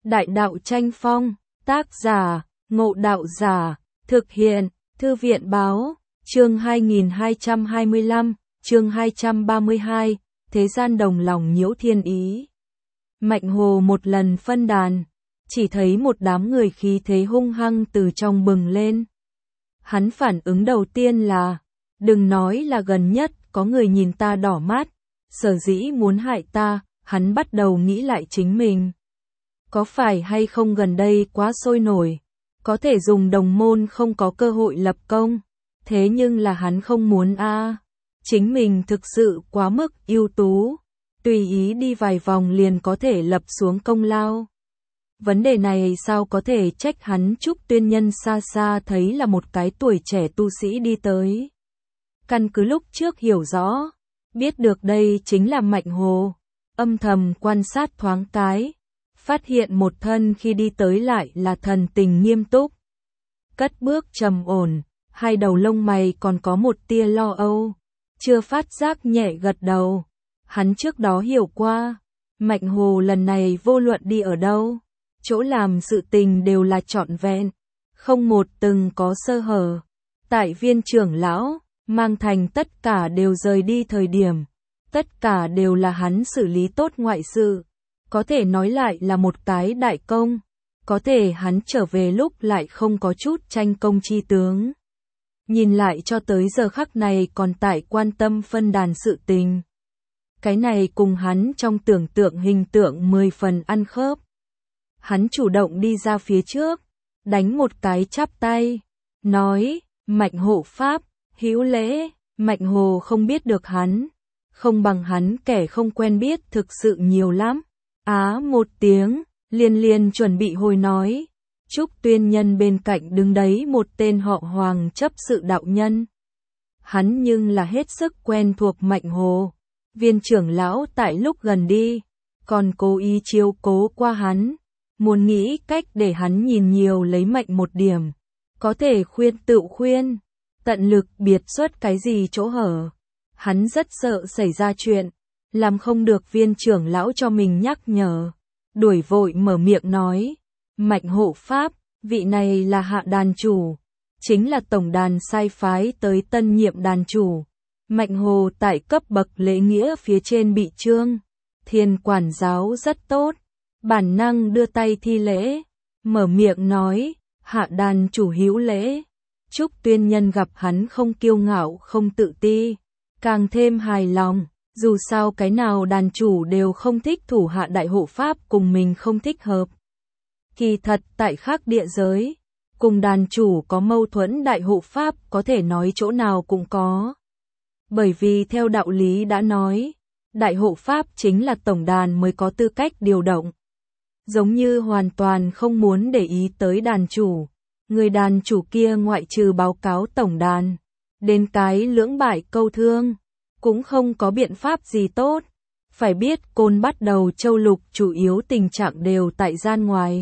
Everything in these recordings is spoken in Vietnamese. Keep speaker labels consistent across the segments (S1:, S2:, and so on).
S1: Đại đạo tranh phong, tác giả, Ngộ Đạo Giả, thực hiện, Thư viện báo, chương 2225, chương 232, thế gian đồng lòng nhiễu thiên ý. Mạnh Hồ một lần phân đàn, chỉ thấy một đám người khí thế hung hăng từ trong bừng lên. Hắn phản ứng đầu tiên là, đừng nói là gần nhất có người nhìn ta đỏ mắt, sở dĩ muốn hại ta, hắn bắt đầu nghĩ lại chính mình. Có phải hay không gần đây quá sôi nổi, có thể dùng đồng môn không có cơ hội lập công, thế nhưng là hắn không muốn chính mình thực sự quá mức ưu tú, tùy ý đi vài vòng liền có thể lập xuống công lao. Vấn đề này sao có thể trách hắn? Trúc Tuyên Nhân xa xa thấy là một cái tuổi trẻ tu sĩ đi tới. Căn cứ lúc trước hiểu rõ, biết được đây chính là Mạnh Hồ, âm thầm quan sát thoáng cái, phát hiện một thân khi đi tới lại là thần tình nghiêm túc. Cất bước trầm ổn, hai đầu lông mày còn có một tia lo âu, chưa phát giác nhẹ gật đầu. Hắn trước đó hiểu qua, Mạnh Hồ lần này vô luận đi ở đâu, chỗ làm sự tình đều là trọn vẹn, không một từng có sơ hở. Tại Viên trưởng lão, Mang Thành tất cả đều rời đi thời điểm, tất cả đều là hắn xử lý tốt ngoại sự, có thể nói lại là một cái đại công, có thể hắn trở về lúc lại không có chút tranh công chi tướng. Nhìn lại cho tới giờ khắc này còn tại quan tâm phân đàn sự tình. Cái này cùng hắn trong tưởng tượng hình tượng 10 phần ăn khớp. Hắn chủ động đi ra phía trước, đánh một cái chắp tay, nói, Mạnh hộ pháp, hữu lễ. Mạnh Hồ không biết được hắn, không bằng hắn kẻ không quen biết thực sự nhiều lắm. Một tiếng, liền chuẩn bị hồi nói. Trúc Tuyên Nhân bên cạnh đứng đấy một tên họ Hoàng chấp sự đạo nhân. Hắn nhưng là hết sức quen thuộc Mạnh Hồ. Viên trưởng lão tại lúc gần đi, còn cố ý chiếu cố qua hắn, muốn nghĩ cách để hắn nhìn nhiều lấy Mạnh một điểm, có thể khuyên tự khuyên, tận lực biệt xuất cái gì chỗ hở. Hắn rất sợ xảy ra chuyện, làm không được viên trưởng lão cho mình nhắc nhở, đuổi vội mở miệng nói, Mạnh hộ pháp, vị này là hạ đàn chủ, chính là tổng đàn sai phái tới tân nhiệm đàn chủ. Mạnh Hồ tại cấp bậc lễ nghĩa phía trên bị trương, Thiên quản giáo rất tốt, bản năng đưa tay thi lễ, mở miệng nói, hạ đàn chủ hữu lễ. Trúc Tuyên Nhân gặp hắn không kiêu ngạo không tự ti, càng thêm hài lòng, dù sao cái nào đàn chủ đều không thích thủ hạ đại hộ pháp cùng mình không thích hợp. Kỳ thật tại khác địa giới, cùng đàn chủ có mâu thuẫn đại hộ pháp có thể nói chỗ nào cũng có. Bởi vì theo đạo lý đã nói, đại hộ pháp chính là tổng đàn mới có tư cách điều động. Giống như hoàn toàn không muốn để ý tới đàn chủ, người đàn chủ kia ngoại trừ báo cáo tổng đàn, đến cái lưỡng bại câu thương, cũng không có biện pháp gì tốt. Phải biết Côn Bắt Đầu Châu Lục chủ yếu tình trạng đều tại gian ngoài.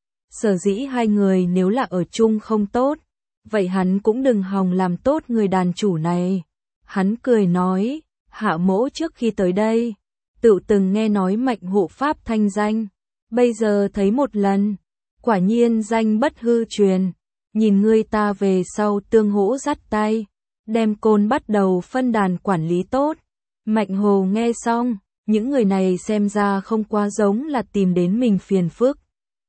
S1: Sở dĩ hai người nếu là ở chung không tốt, vậy hắn cũng đừng hòng làm tốt người đàn chủ này. Hắn cười nói, hạ mỗ trước khi tới đây, tự từng nghe nói Mạnh hộ pháp thanh danh, bây giờ thấy một lần, quả nhiên danh bất hư truyền, nhìn ngươi ta về sau tương hỗ dắt tay, đem Côn Bắt Đầu phân đàn quản lý tốt. Mạnh Hồ nghe xong, những người này xem ra không quá giống là tìm đến mình phiền phức.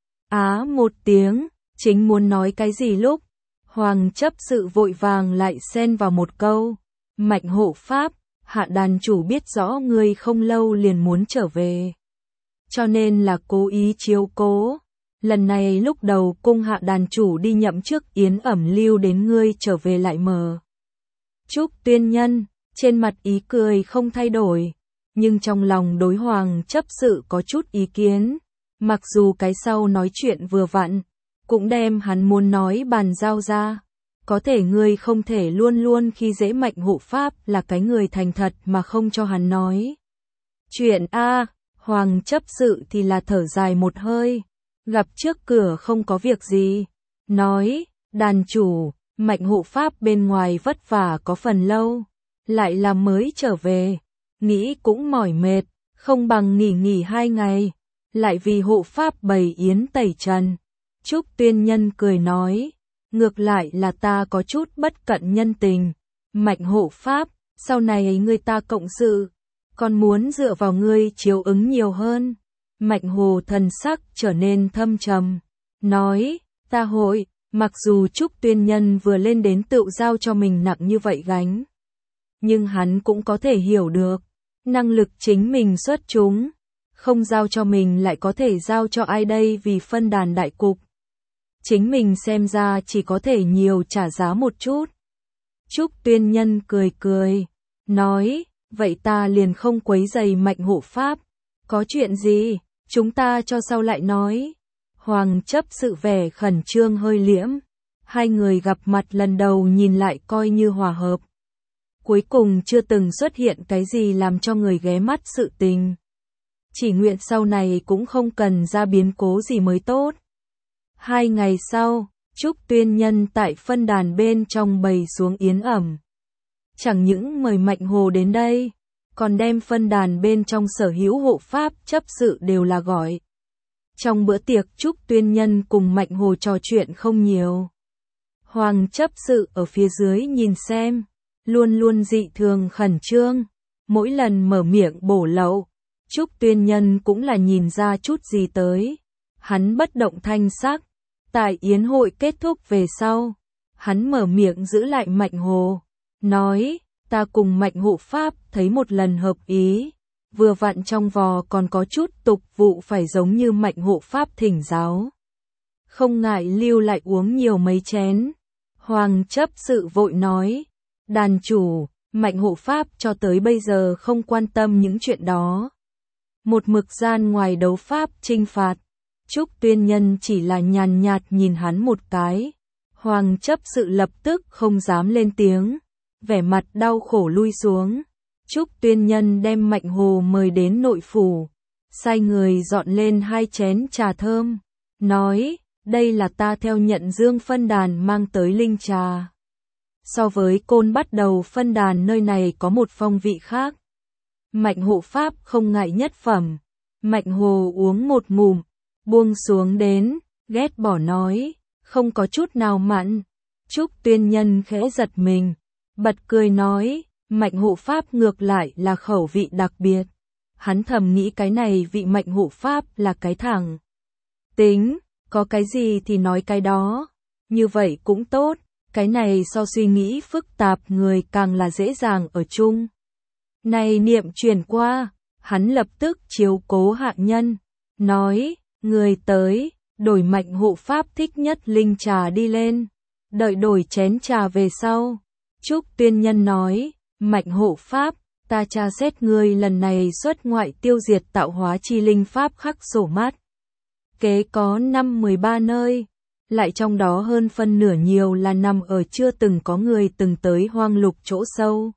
S1: Một tiếng, chính muốn nói cái gì lúc, Hoàng chấp sự vội vàng lại xen vào một câu, Mạnh hộ pháp, hạ đàn chủ biết rõ ngươi không lâu liền muốn trở về, cho nên là cố ý chiếu cố. Lần này lúc đầu cung hạ đàn chủ đi nhậm chức yến ẩm lưu đến ngươi trở về lại mờ. Trúc Tuyên Nhân, trên mặt ý cười không thay đổi, nhưng trong lòng đối Hoàng chấp sự có chút ý kiến, mặc dù cái sau nói chuyện vừa vặn, cũng đem hắn muốn nói bàn giao ra. Có thể ngươi không thể luôn luôn khi dễ Mạnh hộ pháp là cái người thành thật mà không cho hắn nói chuyện Hoàng chấp sự thì là thở dài một hơi, gặp trước cửa không có việc gì, nói, đàn chủ, Mạnh hộ pháp bên ngoài vất vả có phần lâu, lại là mới trở về, nghĩ cũng mỏi mệt, không bằng nghỉ 2 ngày, lại vì hộ pháp bày yến tẩy trần. Trúc Tuyên Nhân cười nói, ngược lại là ta có chút bất cận nhân tình. Mạnh hộ pháp, sau này người ta cộng sự, còn muốn dựa vào ngươi chiếu ứng nhiều hơn. Mạnh Hồ thần sắc trở nên thâm trầm, nói, ta hội, mặc dù Trúc Tuyên Nhân vừa lên đến tự giao cho mình nặng như vậy gánh. Nhưng hắn cũng có thể hiểu được, năng lực chính mình xuất chúng, không giao cho mình lại có thể giao cho ai đây vì phân đàn đại cục. Chính mình xem ra chỉ có thể nhiều trả giá một chút. Trúc Tuyên Nhân cười cười, nói, vậy ta liền không quấy rầy Mạnh hộ pháp. Có chuyện gì, chúng ta cho sau lại nói. Hoàng chấp sự vẻ khẩn trương hơi liễm. Hai người gặp mặt lần đầu nhìn lại coi như hòa hợp. Cuối cùng chưa từng xuất hiện cái gì làm cho người ghé mắt sự tình. Chỉ nguyện sau này cũng không cần ra biến cố gì mới tốt. 2 ngày sau, Trúc Tuyên Nhân tại phân đàn bên trong bày xuống yến ẩm. Chẳng những mời Mạnh Hồ đến đây, còn đem phân đàn bên trong sở hữu hộ pháp chấp sự đều là gọi. Trong bữa tiệc Trúc Tuyên Nhân cùng Mạnh Hồ trò chuyện không nhiều. Hoàng chấp sự ở phía dưới nhìn xem, luôn luôn dị thường khẩn trương, mỗi lần mở miệng bổ lậu. Trúc Tuyên Nhân cũng là nhìn ra chút gì tới. Hắn bất động thanh sắc. Tại yến hội kết thúc về sau, hắn mở miệng giữ lại Mạnh Hồ, nói, ta cùng Mạnh hộ pháp thấy một lần hợp ý, vừa vặn trong vò còn có chút tục vụ phải giống như Mạnh hộ pháp thỉnh giáo. Không ngại lưu lại uống nhiều mấy chén. Hoàng chấp sự vội nói, đàn chủ, Mạnh hộ pháp cho tới bây giờ không quan tâm những chuyện đó. Một mực gian ngoài đấu pháp trinh phạt. Trúc Tuyên Nhân chỉ là nhàn nhạt nhìn hắn một cái. Hoàng chấp sự lập tức không dám lên tiếng, vẻ mặt đau khổ lui xuống. Trúc Tuyên Nhân đem Mạnh Hồ mời đến nội phủ, sai người dọn lên 2 chén trà thơm, nói, đây là ta theo nhận Dương phân đàn mang tới linh trà. So với Côn bắt đầu phân đàn nơi này có một phong vị khác. Mạnh hộ pháp không ngại nhất phẩm. Mạnh Hồ uống một ngụm, buông xuống đến, ghét bỏ nói, không có chút nào mặn. Trúc Tuyên Nhân khẽ giật mình, bật cười nói, Mạnh hộ pháp ngược lại là khẩu vị đặc biệt. Hắn thầm nghĩ cái này vị Mạnh hộ pháp là cái thẳng tính, có cái gì thì nói cái đó. Như vậy cũng tốt, cái này so suy nghĩ phức tạp người càng là dễ dàng ở chung. Này niệm truyền qua, hắn lập tức chiếu cố hạ nhân, nói, người tới, đổi Mạnh hộ pháp thích nhất linh trà đi lên, đợi đổi chén trà về sau. Trúc Tuyên Nhân nói, Mạnh hộ pháp, ta tra xét ngươi lần này xuất ngoại tiêu diệt tạo hóa chi linh pháp khắc sổ mắt. Kế có 13 nơi, lại trong đó hơn phân nửa nhiều là nằm ở chưa từng có người từng tới hoang lục chỗ sâu.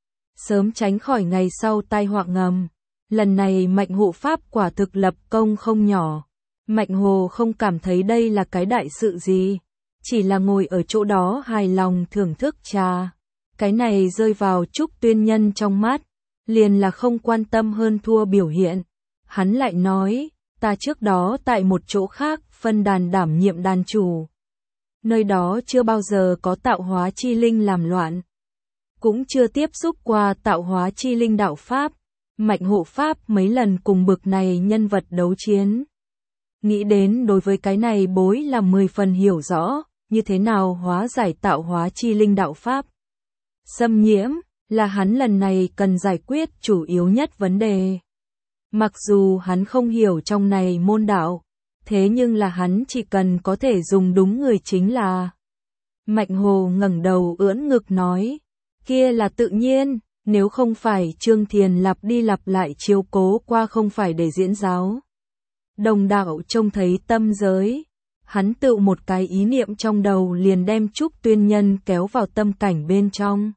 S1: Sớm tránh khỏi ngày sau tai họa ngầm. Lần này Mạnh hộ pháp quả thực lập công không nhỏ. Mạnh Hồ không cảm thấy đây là cái đại sự gì, chỉ là ngồi ở chỗ đó hài lòng thưởng thức trà. Cái này rơi vào Trúc Tuyên Nhân trong mắt, liền là không quan tâm hơn thua biểu hiện. Hắn lại nói, ta trước đó tại một chỗ khác phân đàn đảm nhiệm đàn chủ. Nơi đó chưa bao giờ có tạo hóa chi linh làm loạn, cũng chưa tiếp xúc qua tạo hóa chi linh đạo pháp. Mạnh hộ pháp mấy lần cùng bực này nhân vật đấu chiến. Nghĩ đến đối với cái này bối là 10 phần hiểu rõ, như thế nào hóa giải tạo hóa chi linh đạo pháp. Xâm nhiễm, là hắn lần này cần giải quyết chủ yếu nhất vấn đề. Mặc dù hắn không hiểu trong này môn đạo, thế nhưng là hắn chỉ cần có thể dùng đúng người chính là. Mạnh Hồ ngẩng đầu ưỡn ngực nói, kia là tự nhiên, nếu không phải Trương Thiền lặp đi lặp lại chiếu cố qua không phải để diễn giáo. Đồng đạo trông thấy tâm giới, hắn tự một cái ý niệm trong đầu liền đem Trúc Tuyên Nhân kéo vào tâm cảnh bên trong.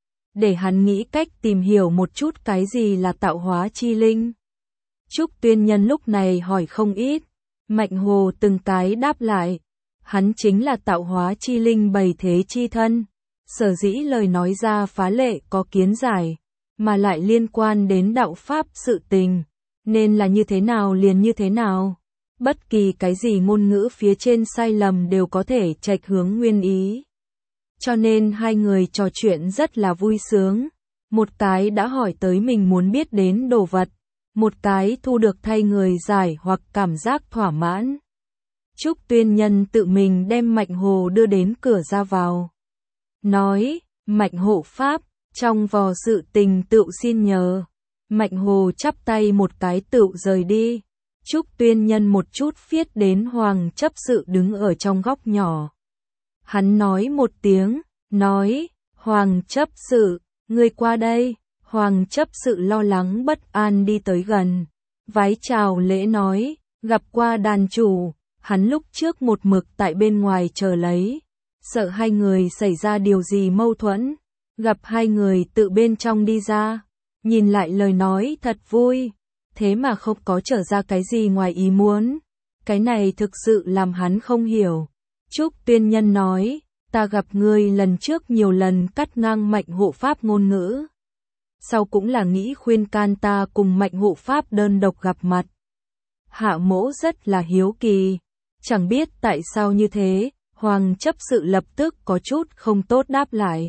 S1: Để hắn nghĩ cách tìm hiểu một chút cái gì là tạo hóa chi linh. Trúc Tuyên Nhân lúc này hỏi không ít, Mạnh Hồ từng cái đáp lại, hắn chính là tạo hóa chi linh bày thế chi thân. Sở dĩ lời nói ra phá lệ có kiến giải, mà lại liên quan đến đạo pháp sự tình, nên là như thế nào liền như thế nào. Bất kỳ cái gì ngôn ngữ phía trên sai lầm đều có thể chệch hướng nguyên ý. Cho nên hai người trò chuyện rất là vui sướng. Một cái đã hỏi tới mình muốn biết đến đồ vật, một cái thu được thay người giải hoặc cảm giác thỏa mãn. Trúc Tuyên Nhân tự mình đem Mạnh Hồ đưa đến cửa ra vào. Nói, Mạnh hộ pháp, trong vò sự tình tựu xin nhờ. Mạnh Hồ chắp tay một cái tựu rời đi. Trúc Tuyên Nhân một chút phiết đến Hoàng chấp sự đứng ở trong góc nhỏ. Hắn nói một tiếng, nói, Hoàng chấp sự, ngươi qua đây. Hoàng chấp sự lo lắng bất an đi tới gần. Vái chào lễ nói, gặp qua đàn chủ. Hắn lúc trước một mực tại bên ngoài chờ lấy. Sợ hai người xảy ra điều gì mâu thuẫn. Gặp hai người tự bên trong đi ra. Nhìn lại lời nói thật vui. Thế mà không có trở ra cái gì ngoài ý muốn. Cái này thực sự làm hắn không hiểu. Trúc Tuyên Nhân nói, ta gặp ngươi lần trước nhiều lần cắt ngang Mạnh hộ pháp ngôn ngữ. Sau cũng là nghĩ khuyên can ta cùng Mạnh hộ pháp đơn độc gặp mặt. Hạ mỗ rất là hiếu kỳ. Chẳng biết tại sao như thế, Hoàng chấp sự lập tức có chút không tốt đáp lại.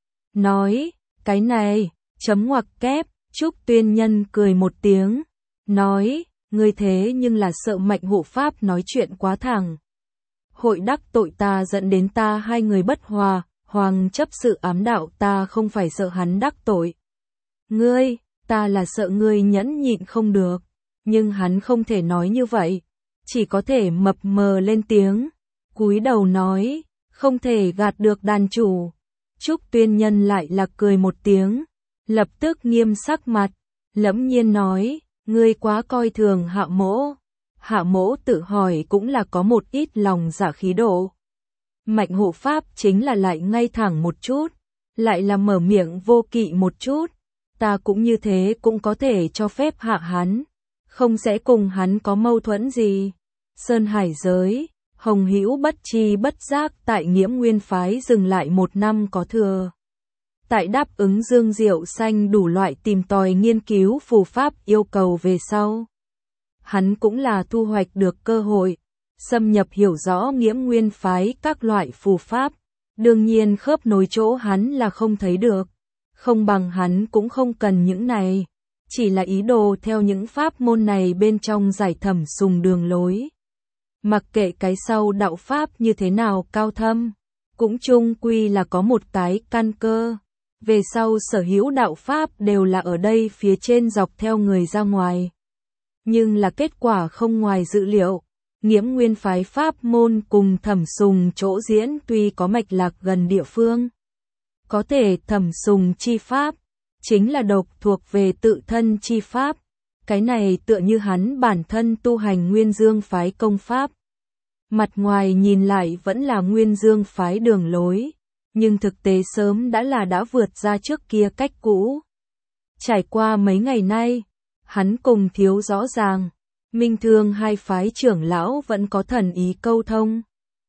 S1: Nói, cái này, chấm ngoặc kép, Trúc Tuyên Nhân cười một tiếng. Nói, ngươi thế nhưng là sợ Mạnh hộ pháp nói chuyện quá thẳng. Hội đắc tội ta dẫn đến ta hai người bất hòa, Hoàng chấp sự ám đạo ta không phải sợ hắn đắc tội. Ngươi, ta là sợ ngươi nhẫn nhịn không được, nhưng hắn không thể nói như vậy, chỉ có thể mập mờ lên tiếng, cúi đầu nói, không thể gạt được đàn chủ. Trúc Tuyên Nhân lại là cười một tiếng, lập tức nghiêm sắc mặt, lẫm nhiên nói, ngươi quá coi thường Hạ mỗ. Hạ mỗ tự hỏi cũng là có một ít lòng dạ khí độ. Mạnh hộ pháp chính là lại ngay thẳng một chút, lại là mở miệng vô kỵ một chút. Ta cũng như thế cũng có thể cho phép hạ hắn, không sẽ cùng hắn có mâu thuẫn gì. Sơn Hải giới, Hồng Hữu bất chi bất giác tại Nghiễm Nguyên phái dừng lại 1 năm có thừa. Tại đáp ứng Dương Diệu Xanh đủ loại tìm tòi nghiên cứu phù pháp yêu cầu về sau. Hắn cũng là thu hoạch được cơ hội, xâm nhập hiểu rõ Nghiễm Nguyên phái các loại phù pháp. Đương nhiên khớp nối chỗ hắn là không thấy được. Không bằng hắn cũng không cần những này, chỉ là ý đồ theo những pháp môn này bên trong giải thẩm sùng đường lối. Mặc kệ cái sau đạo pháp như thế nào cao thâm, cũng chung quy là có một cái căn cơ. Về sau sở hữu đạo pháp đều là ở đây phía trên dọc theo người ra ngoài. Nhưng là kết quả không ngoài dự liệu, Nghiễm Nguyên phái pháp môn cùng thẩm sùng chỗ diễn tuy có mạch lạc gần địa phương. Có thể thẩm sùng chi pháp, chính là độc thuộc về tự thân chi pháp. Cái này tựa như hắn bản thân tu hành Nguyên Dương phái công pháp. Mặt ngoài nhìn lại vẫn là Nguyên Dương phái đường lối, nhưng thực tế sớm đã vượt ra trước kia cách cũ. Trải qua mấy ngày nay, hắn cùng thiếu rõ ràng, Minh Thương hai phái trưởng lão vẫn có thần ý câu thông.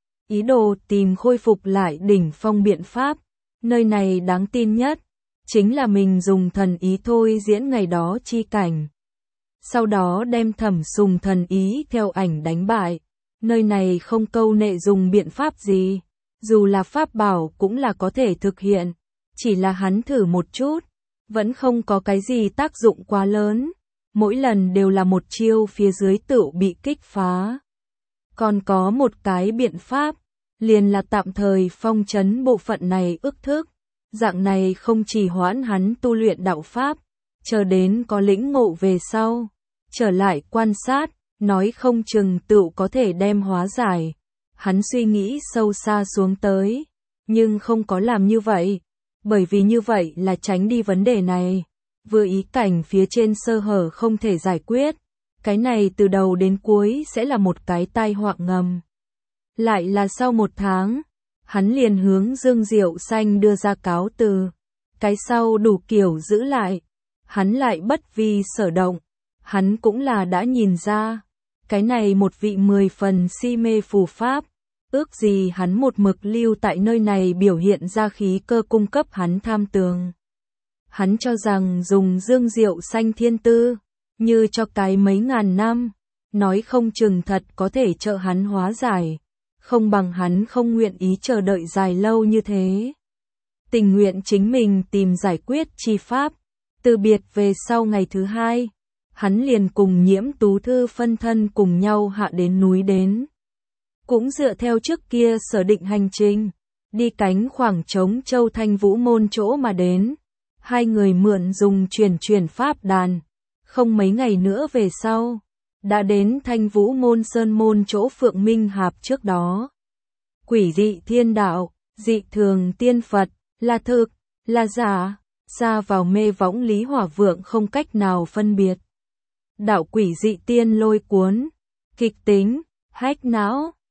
S1: Ý đồ tìm khôi phục lại đỉnh phong biện pháp. Nơi này đáng tin nhất, chính là mình dùng thần ý thôi diễn ngày đó chi cảnh. Sau đó đem thẩm sùng thần ý theo ảnh đánh bại. Nơi này không câu nệ dùng biện pháp gì, dù là pháp bảo cũng là có thể thực hiện. Chỉ là hắn thử một chút, vẫn không có cái gì tác dụng quá lớn. Mỗi lần đều là một chiêu phía dưới tựu bị kích phá. Còn có một cái biện pháp, liền là tạm thời phong trấn bộ phận này ức thức. Dạng này không chỉ hoãn hắn tu luyện đạo pháp, chờ đến có lĩnh ngộ về sau, trở lại quan sát, nói không chừng tựu có thể đem hóa giải. Hắn suy nghĩ sâu xa xuống tới, nhưng không có làm như vậy, bởi vì như vậy là tránh đi vấn đề này. Vừa ý cảnh phía trên sơ hở không thể giải quyết, cái này từ đầu đến cuối sẽ là một cái tai họa ngầm. Lại là sau 1 tháng, hắn liền hướng Dương Diệu Xanh đưa ra cáo từ. Cái sau đủ kiểu giữ lại, hắn lại bất vi sở động. Hắn cũng là đã nhìn ra, cái này một vị 10 phần si mê phù pháp, ước gì hắn một mực lưu tại nơi này biểu hiện ra khí cơ cung cấp hắn tham tường. Hắn cho rằng dùng Dương Diệu Xanh thiên tư, như cho cái mấy ngàn năm, nói không chừng thật có thể trợ hắn hóa giải, không bằng hắn không nguyện ý chờ đợi dài lâu như thế. Tình nguyện chính mình tìm giải quyết chi pháp, từ biệt về sau ngày thứ hai, hắn liền cùng Nhiễm Tú Thư phân thân cùng nhau hạ đến núi đến. Cũng dựa theo trước kia sở định hành trình, đi cánh khoảng trống Châu Thanh Vũ môn chỗ mà đến. Hai người mượn dùng truyền pháp đàn, không mấy ngày nữa về sau, đã đến Thanh Vũ môn sơn môn chỗ Phượng Minh Hạp trước đó. Quỷ dị thiên đạo, dị thường tiên Phật, là thực, là giả, ra vào mê võng Lý Hỏa Vượng không cách nào phân biệt. Đạo quỷ dị tiên lôi cuốn, kịch tính, hách não,